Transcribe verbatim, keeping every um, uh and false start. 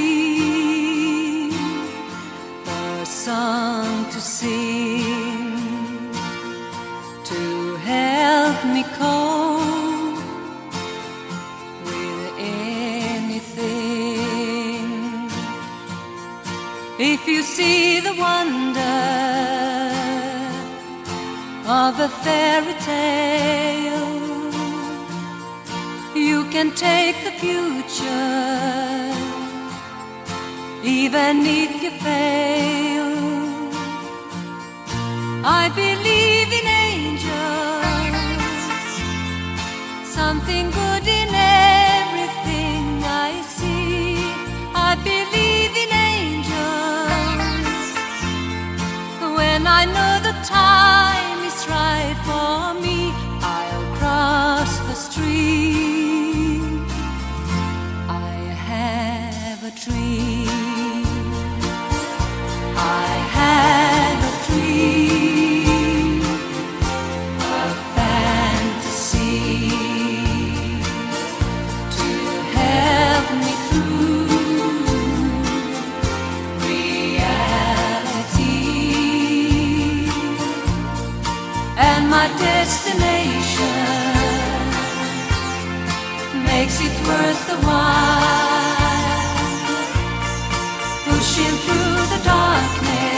dream, a song to sing, to help me cope with anything. If you see the wonder of a fairy tale, you can take the future, even if you fail. I believe in angels, something good in everything I see. I believe in angels, when I know the time is right for me, I'll cross the street. I have a dream, I have a dream, a fantasy to help me through reality. And my destination makes it worth the while, pushing through the darkness